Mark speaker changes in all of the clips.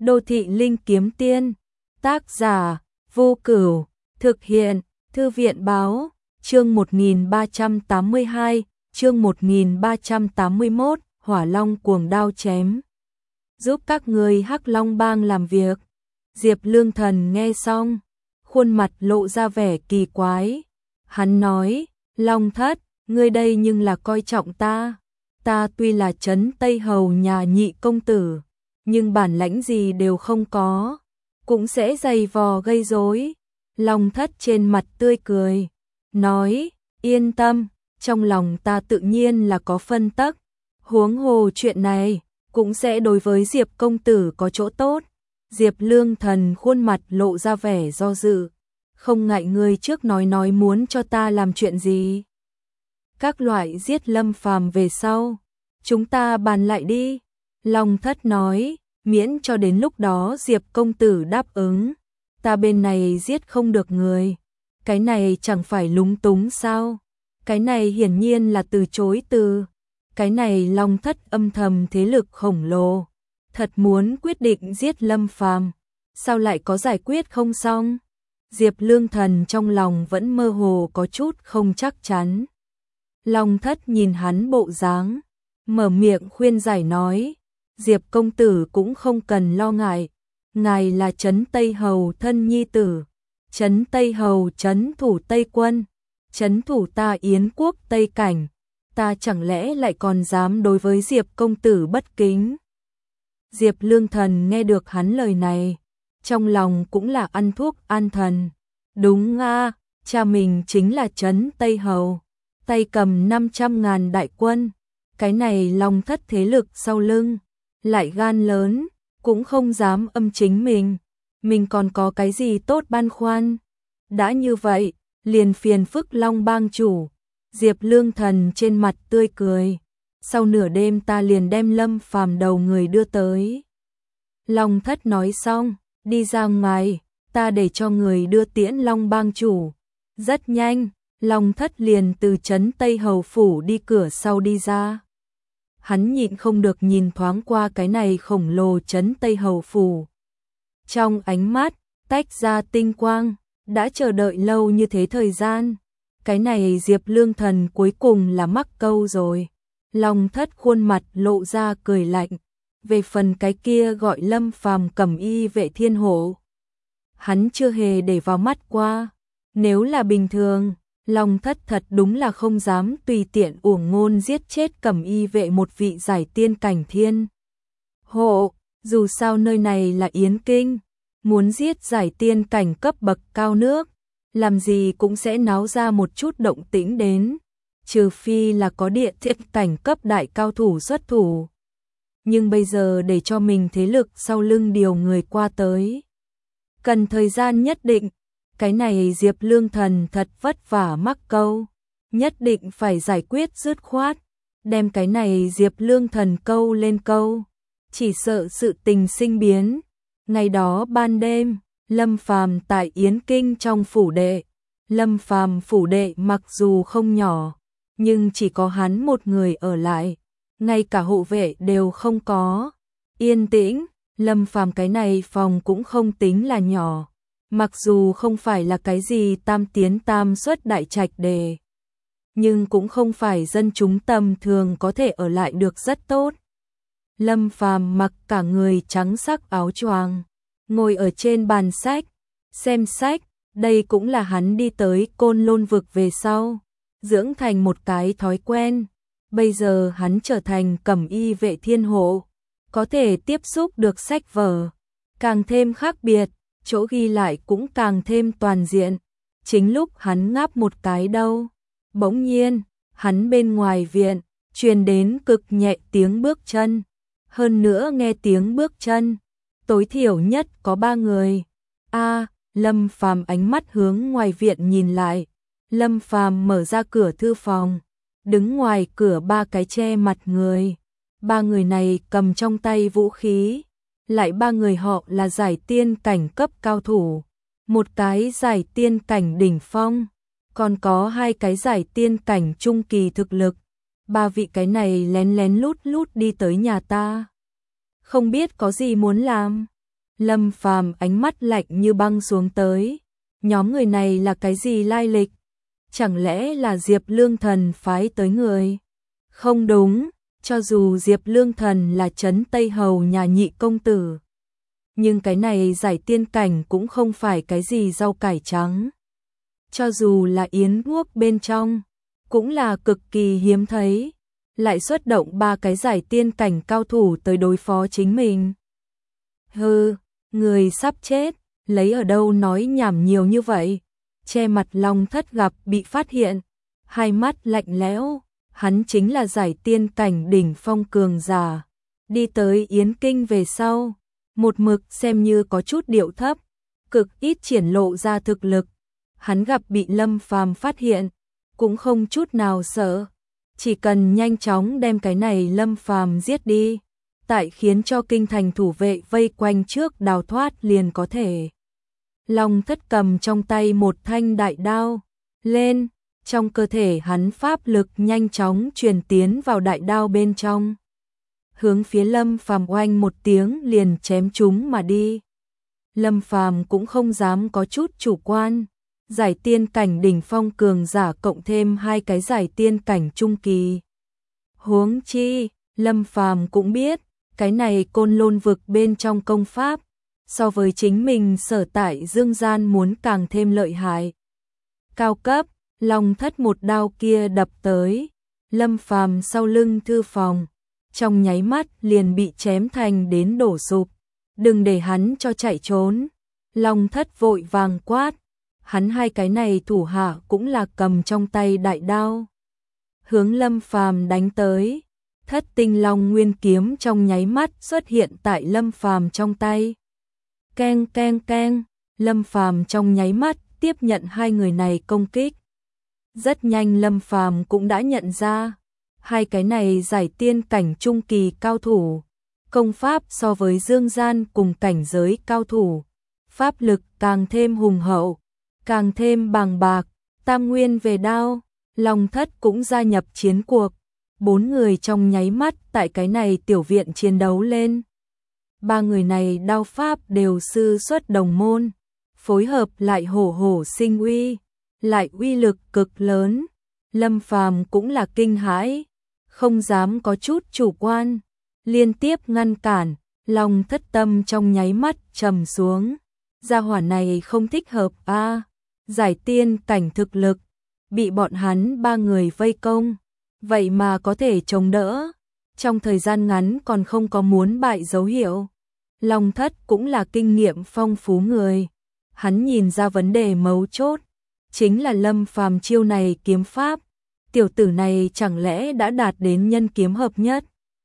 Speaker 1: Đô thị linh kiếm tiên, tác giả Vô Cửu, thực hiện Thư viện báo, chương 1382, chương 1381, Hỏa Long cuồng đao chém. Giúp các người Hắc Long bang làm việc. Diệp Lương Thần nghe xong, khuôn mặt lộ ra vẻ kỳ quái. Hắn nói, Long Thất, ngươi đây nhưng là coi trọng ta. Ta tuy là trấn Tây Hầu nhà nhị công tử, nhưng bản lãnh gì đều không có, cũng sẽ giày vò gây rối. Long Thất trên mặt tươi cười, nói, yên tâm, trong lòng ta tự nhiên là có phân tắc, huống hồ chuyện này cũng sẽ đối với Diệp công tử có chỗ tốt. Diệp Lương Thần khuôn mặt lộ ra vẻ do dự, không ngại ngươi trước nói muốn cho ta làm chuyện gì. Các loại giết Lâm Phàm về sau, chúng ta bàn lại đi. Long Thất nói, miễn cho đến lúc đó Diệp công tử đáp ứng, ta bên này giết không được người. Cái này chẳng phải lúng túng sao? Cái này hiển nhiên là từ chối từ. Cái này Long Thất âm thầm thế lực khổng lồ, thật muốn quyết định giết Lâm Phàm, sao lại có giải quyết không xong? Diệp Lương Thần trong lòng vẫn mơ hồ có chút không chắc chắn. Long Thất nhìn hắn bộ dáng, mở miệng khuyên giải nói, Diệp công tử cũng không cần lo ngại, ngài là trấn Tây Hầu thân nhi tử, trấn Tây Hầu trấn thủ Tây Quân, trấn thủ ta Yến quốc Tây Cảnh, ta chẳng lẽ lại còn dám đối với Diệp công tử bất kính? Diệp Lương Thần nghe được hắn lời này, trong lòng cũng là ăn thuốc an thần. Đúng a, cha mình chính là trấn Tây Hầu, tay cầm 500.000 đại quân, cái này Long Thất thế lực sau lưng, lại gan lớn, cũng không dám âm chính mình còn có cái gì tốt băn khoăn. Đã như vậy, liền phiền phức Long bang chủ. Diệp Lương Thần trên mặt tươi cười, sau nửa đêm ta liền đem Lâm Phàm đầu người đưa tới. Long Thất nói xong, đi ra ngoài, ta để cho người đưa tiễn Long bang chủ. Rất nhanh, Long Thất liền từ trấn Tây Hầu phủ đi cửa sau đi ra. Hắn nhịn không được nhìn thoáng qua cái này khổng lồ trấn Tây Hầu phủ. Trong ánh mắt, tách ra tinh quang, đã chờ đợi lâu như thế thời gian. Cái này Diệp Lương Thần cuối cùng là mắc câu rồi. Long Thất khuôn mặt lộ ra cười lạnh. Về phần cái kia gọi Lâm Phàm cẩm y vệ thiên hộ, hắn chưa hề để vào mắt qua. Nếu là bình thường, Long Thất thật đúng là không dám tùy tiện uổng ngôn giết chết cẩm y vệ một vị giải tiên cảnh thiên hộ. Dù sao nơi này là Yến Kinh, muốn giết giải tiên cảnh cấp bậc cao nước, làm gì cũng sẽ náo ra một chút động tĩnh đến, trừ phi là có địa thiên cảnh cấp đại cao thủ xuất thủ. Nhưng bây giờ để cho mình thế lực sau lưng điều người qua tới, cần thời gian nhất định. Cái này Diệp Lương Thần thật vất vả mắc câu, nhất định phải giải quyết dứt khoát, đem cái này Diệp Lương Thần câu lên câu, chỉ sợ sự tình sinh biến. Ngày đó ban đêm, Lâm Phàm tại Yến Kinh trong phủ đệ. Lâm Phàm phủ đệ mặc dù không nhỏ, nhưng chỉ có hắn một người ở lại, ngay cả hộ vệ đều không có. Yên tĩnh, Lâm Phàm cái này phòng cũng không tính là nhỏ, mặc dù không phải là cái gì tam tiến tam xuất đại trạch đề, nhưng cũng không phải dân chúng tầm thường có thể ở lại được rất tốt. Lâm Phàm mặc cả người trắng sắc áo choàng, ngồi ở trên bàn sách, xem sách. Đây cũng là hắn đi tới Côn Lôn vực về sau, dưỡng thành một cái thói quen. Bây giờ hắn trở thành cẩm y vệ thiên hộ, có thể tiếp xúc được sách vở, càng thêm khác biệt, chỗ ghi lại cũng càng thêm toàn diện. Chính lúc hắn ngáp một cái đâu, bỗng nhiên, hắn bên ngoài viện, truyền đến cực nhẹ tiếng bước chân. Hơn nữa nghe tiếng bước chân, tối thiểu nhất có 3 người. Lâm Phàm ánh mắt hướng ngoài viện nhìn lại. Lâm Phàm mở ra cửa thư phòng, đứng ngoài cửa 3 cái che mặt người. 3 người này cầm trong tay vũ khí, lại 3 người họ là giải tiên cảnh cấp cao thủ, một cái giải tiên cảnh đỉnh phong, còn có 2 cái giải tiên cảnh trung kỳ thực lực. 3 vị cái này lén lén lút lút đi tới nhà ta, không biết có gì muốn làm. Lâm Phàm ánh mắt lạnh như băng xuống tới. Nhóm người này là cái gì lai lịch? Chẳng lẽ là Diệp Lương Thần phái tới người? Không đúng, cho dù Diệp Lương Thần là trấn Tây Hầu nhà Nhị công tử, nhưng cái này giải tiên cảnh cũng không phải cái gì rau cải trắng. Cho dù là yến quốc bên trong, cũng là cực kỳ hiếm thấy, lại xuất động 3 cái giải tiên cảnh cao thủ tới đối phó chính mình. Hừ, người sắp chết, lấy ở đâu nói nhảm nhiều như vậy? Che mặt Long Thất gặp bị phát hiện, hai mắt lạnh lẽo, hắn chính là giải tiên cảnh đỉnh phong cường giả. Đi tới Yến Kinh về sau, một mực xem như có chút điệu thấp, cực ít triển lộ ra thực lực. Hắn gặp bị Lâm Phàm phát hiện, cũng không chút nào sợ, chỉ cần nhanh chóng đem cái này Lâm Phàm giết đi, tại khiến cho kinh thành thủ vệ vây quanh trước đào thoát liền có thể. Long Thất cầm trong tay một thanh đại đao lên, trong cơ thể hắn pháp lực nhanh chóng truyền tiến vào đại đao bên trong, hướng phía Lâm Phàm oanh một tiếng liền chém chúng mà đi. Lâm Phàm cũng không dám có chút chủ quan, giải tiên cảnh đỉnh phong cường giả cộng thêm 2 cái giải tiên cảnh trung kỳ. Huống chi, Lâm Phàm cũng biết, cái này Côn Lôn vực bên trong công pháp, so với chính mình sở tại dương gian muốn càng thêm lợi hại. Cao cấp, Long Thất một đao kia đập tới, Lâm Phàm sau lưng thư phòng, trong nháy mắt liền bị chém thành đến đổ sụp. Đừng để hắn cho chạy trốn. Long Thất vội vàng quát, hắn 2 cái này thủ hạ cũng là cầm trong tay đại đao, hướng Lâm Phàm đánh tới. Thất tinh long nguyên kiếm trong nháy mắt xuất hiện tại Lâm Phàm trong tay. Keng keng keng, Lâm Phàm trong nháy mắt tiếp nhận 2 người này công kích. Rất nhanh Lâm Phàm cũng đã nhận ra, 2 cái này giải tiên cảnh trung kỳ cao thủ, công pháp so với dương gian cùng cảnh giới cao thủ, pháp lực càng thêm hùng hậu, càng thêm bàng bạc. Tam nguyên về đao, Long Thất cũng gia nhập chiến cuộc. 4 người trong nháy mắt tại cái này tiểu viện chiến đấu lên. 3 người này đao pháp đều sư xuất đồng môn, phối hợp lại hổ hổ sinh uy, lại uy lực cực lớn. Lâm Phàm cũng là kinh hãi, không dám có chút chủ quan, liên tiếp ngăn cản. Long Thất tâm trong nháy mắt trầm xuống, gia hỏa này không thích hợp a, giải tiên cảnh thực lực, bị bọn hắn 3 người vây công, vậy mà có thể chống đỡ, trong thời gian ngắn còn không có muốn bại dấu hiệu. Long Thất cũng là kinh nghiệm phong phú người, hắn nhìn ra vấn đề mấu chốt, chính là Lâm Phàm chiêu này kiếm pháp, tiểu tử này chẳng lẽ đã đạt đến nhân kiếm hợp nhất.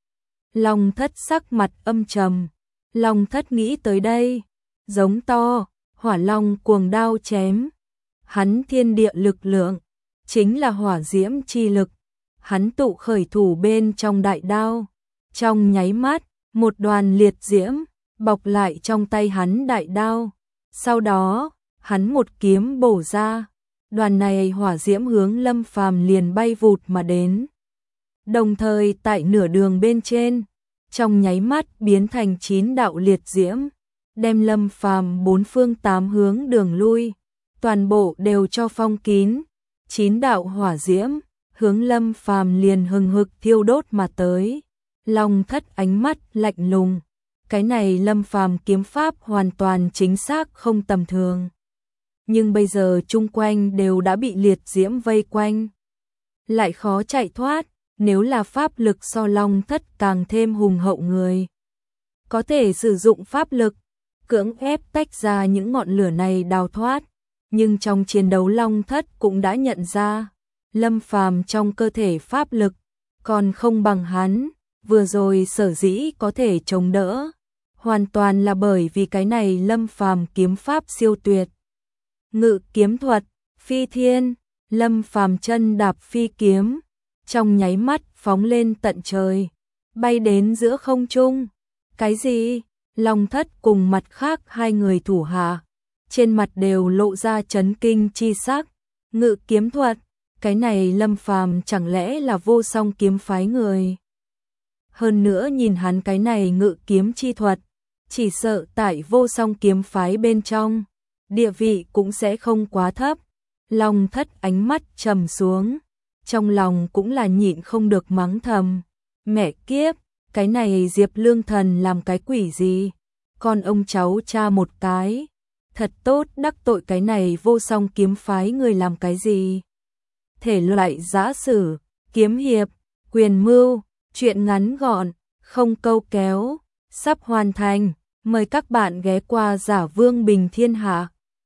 Speaker 1: Long Thất sắc mặt âm trầm, Long Thất nghĩ tới đây, giống to, hỏa long cuồng đao chém. Hắn thiên địa lực lượng, chính là hỏa diễm chi lực, hắn tụ khởi thủ bên trong đại đao, trong nháy mắt, một đoàn liệt diễm bọc lại trong tay hắn đại đao, sau đó, hắn một kiếm bổ ra, đoàn này hỏa diễm hướng Lâm Phàm liền bay vụt mà đến. Đồng thời tại nửa đường bên trên, trong nháy mắt biến thành 9 đạo liệt diễm, đem Lâm Phàm 4 phương 8 hướng đường lui, toàn bộ đều cho phong kín. 9 đạo hỏa diễm hướng Lâm Phàm liền hừng hực thiêu đốt mà tới. Long Thất ánh mắt lạnh lùng, cái này Lâm Phàm kiếm pháp hoàn toàn chính xác không tầm thường. Nhưng bây giờ chung quanh đều đã bị liệt diễm vây quanh, lại khó chạy thoát. Nếu là pháp lực so Long Thất càng thêm hùng hậu người, có thể sử dụng pháp lực cưỡng ép tách ra những ngọn lửa này đào thoát. Nhưng trong chiến đấu Long Thất cũng đã nhận ra, Lâm Phàm trong cơ thể pháp lực còn không bằng hắn, vừa rồi sở dĩ có thể chống đỡ, hoàn toàn là bởi vì cái này Lâm Phàm kiếm pháp siêu tuyệt. Ngự kiếm thuật, phi thiên, Lâm Phàm chân đạp phi kiếm, trong nháy mắt phóng lên tận trời, bay đến giữa không trung. Cái gì? Long Thất cùng mặt khác 2 người thủ hạ, trên mặt đều lộ ra chấn kinh chi sắc. Ngự kiếm thuật, cái này Lâm Phàm chẳng lẽ là vô song kiếm phái người? Hơn nữa nhìn hắn cái này ngự kiếm chi thuật, chỉ sợ tại Vô Song kiếm phái bên trong, địa vị cũng sẽ không quá thấp. Long Thất ánh mắt trầm xuống, trong lòng cũng là nhịn không được mắng thầm, mẹ kiếp, cái này Diệp Lương Thần làm cái quỷ gì? Con ông cháu cha một cái, thật tốt đắc tội cái này Vô Song kiếm phái người làm cái gì? Thể loại giã sử, kiếm hiệp, quyền mưu, truyện ngắn gọn, không câu kéo, sắp hoàn thành. Mời các bạn ghé qua Giả Vương Bình Thiên Hạ.